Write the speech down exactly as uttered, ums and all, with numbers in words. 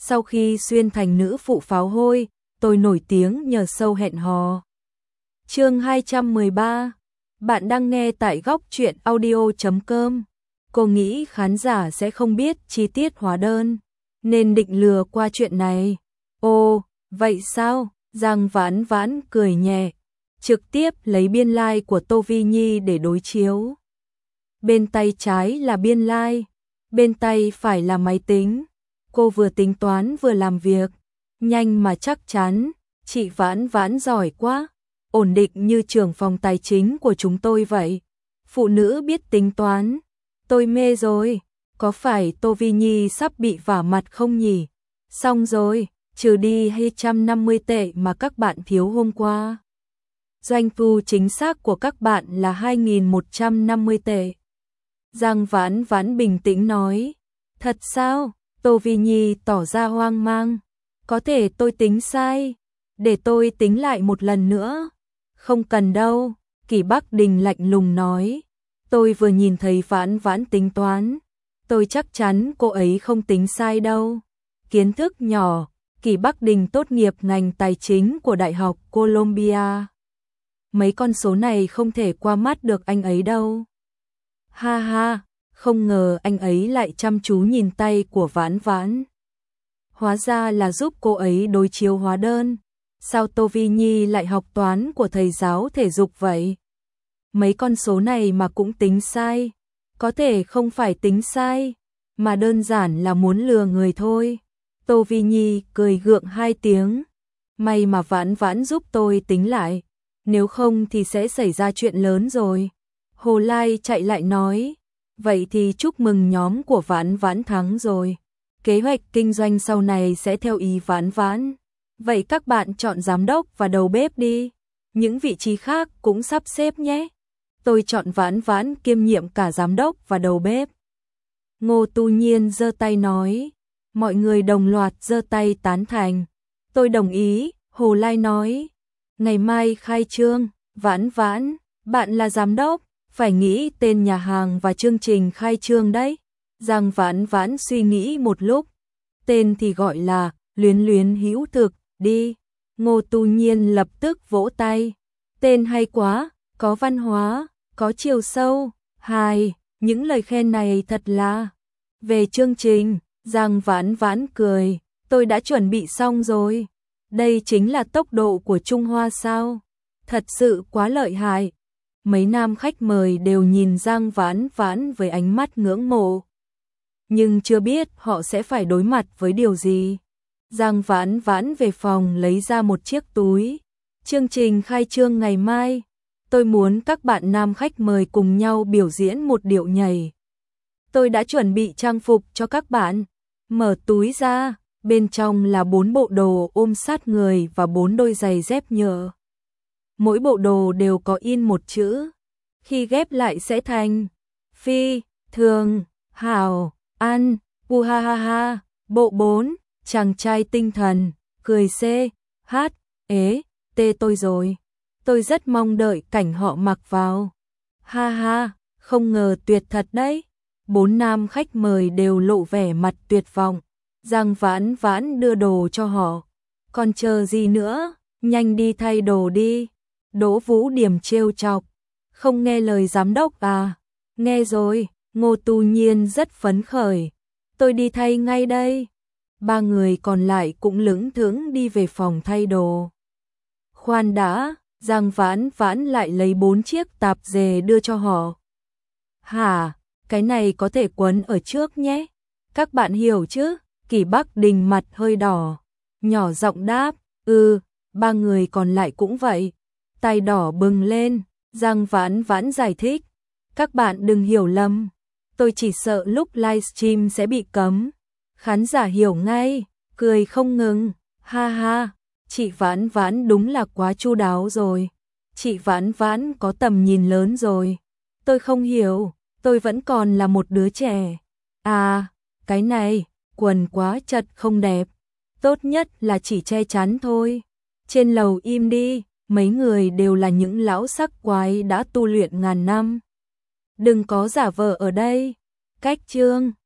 Sau khi xuyên thành nữ phụ pháo hôi, tôi nổi tiếng nhờ show hẹn hò. Chương hai trăm mười ba. Bạn đang nghe tại góc truyện audio chấm com. Cô nghĩ khán giả sẽ không biết chi tiết hóa đơn, nên định lừa qua chuyện này. Ồ, vậy sao? Giang Vãn Vãn cười nhẹ, trực tiếp lấy biên lai like của Tô Vi Nhi để đối chiếu. Bên tay trái là biên lai, like, bên tay phải là máy tính. Cô vừa tính toán vừa làm việc, nhanh mà chắc chắn. Chị Vãn Vãn giỏi quá, ổn định như trưởng phòng tài chính của chúng tôi vậy. Phụ nữ biết tính toán, tôi mê rồi. Có phải Tô Vi Nhi sắp bị vả mặt không nhỉ? Xong rồi, trừ đi hai trăm năm mươi tệ mà các bạn thiếu hôm qua. Doanh thu chính xác của các bạn là hai nghìn một trăm năm mươi tệ. Giang Vãn Vãn bình tĩnh nói. Thật sao? Tô Vi Nhi tỏ ra hoang mang. Có thể tôi tính sai, để tôi tính lại một lần nữa. Không cần đâu, Kỷ Bắc Đình lạnh lùng nói. Tôi vừa nhìn thấy Vãn Vãn tính toán, tôi chắc chắn cô ấy không tính sai đâu. Kiến thức nhỏ, Kỷ Bắc Đình tốt nghiệp ngành tài chính của Đại học Columbia. Mấy con số này không thể qua mắt được anh ấy đâu. Ha ha, không ngờ anh ấy lại chăm chú nhìn tay của Vãn Vãn. Hóa ra là giúp cô ấy đối chiếu hóa đơn. Sao Tô Vi Nhi lại học toán của thầy giáo thể dục vậy? Mấy con số này mà cũng tính sai. Có thể không phải tính sai, mà đơn giản là muốn lừa người thôi. Tô Vi Nhi cười gượng hai tiếng. May mà Vãn Vãn giúp tôi tính lại, nếu không thì sẽ xảy ra chuyện lớn rồi. Hồ Lai chạy lại nói. Vậy thì chúc mừng nhóm của Vãn Vãn thắng rồi. Kế hoạch kinh doanh sau này sẽ theo ý Vãn Vãn. Vậy các bạn chọn giám đốc và đầu bếp đi. Những vị trí khác cũng sắp xếp nhé. Tôi chọn Vãn Vãn kiêm nhiệm cả giám đốc và đầu bếp. Ngô Tu Nhiên giơ tay nói. Mọi người đồng loạt giơ tay tán thành. Tôi đồng ý, Hồ Lai nói. Ngày mai khai trương, Vãn Vãn, bạn là giám đốc, phải nghĩ tên nhà hàng và chương trình khai trương đấy. Giang Vãn Vãn suy nghĩ một lúc. Tên thì gọi là Luyến Luyến Hữu Thực, đi. Ngô Tu Nhiên lập tức vỗ tay. Tên hay quá, có văn hóa, có chiều sâu. Hai, những lời khen này thật là. Về chương trình, Giang Vãn Vãn cười. Tôi đã chuẩn bị xong rồi. Đây chính là tốc độ của Trung Hoa sao? Thật sự quá lợi hại. Mấy nam khách mời đều nhìn Giang Vãn Vãn với ánh mắt ngưỡng mộ. Nhưng chưa biết họ sẽ phải đối mặt với điều gì. Giang Vãn Vãn về phòng lấy ra một chiếc túi. Chương trình khai trương ngày mai. Tôi muốn các bạn nam khách mời cùng nhau biểu diễn một điệu nhảy. Tôi đã chuẩn bị trang phục cho các bạn. Mở túi ra, bên trong là bốn bộ đồ ôm sát người và bốn đôi giày dép nhựa. Mỗi bộ đồ đều có in một chữ. Khi ghép lại sẽ thành phi, thường, hảo, ăn, pu ha ha ha. Bộ bốn, chàng trai tinh thần, cười c, hát, ế, tê tôi rồi. Tôi rất mong đợi cảnh họ mặc vào. Ha ha, không ngờ tuyệt thật đấy. Bốn nam khách mời đều lộ vẻ mặt tuyệt vọng. Giang Vãn Vãn đưa đồ cho họ. Còn chờ gì nữa, nhanh đi thay đồ đi. Đỗ Vũ Điểm trêu chọc. Không nghe lời giám đốc à? Nghe rồi, Ngô Tu Nhiên rất phấn khởi. Tôi đi thay ngay đây. Ba người còn lại cũng lững thững đi về phòng thay đồ. Khoan đã, Giang Vãn Vãn lại lấy bốn chiếc tạp dề đưa cho họ. Hả, cái này có thể quấn ở trước nhé. Các bạn hiểu chứ? Kỷ Bắc Đình mặt hơi đỏ, nhỏ giọng đáp. Ừ, ba người còn lại cũng vậy. Tay đỏ bừng lên, Giang Vãn Vãn giải thích. Các bạn đừng hiểu lầm. Tôi chỉ sợ lúc livestream sẽ bị cấm. Khán giả hiểu ngay, cười không ngừng. Ha ha, chị Vãn Vãn đúng là quá chu đáo rồi. Chị Vãn Vãn có tầm nhìn lớn rồi. Tôi không hiểu, tôi vẫn còn là một đứa trẻ. À, cái này, quần quá chật không đẹp. Tốt nhất là chỉ che chắn thôi. Trên lầu im đi, mấy người đều là những lão sắc quái đã tu luyện ngàn năm. Đừng có giả vờ ở đây. Cách chương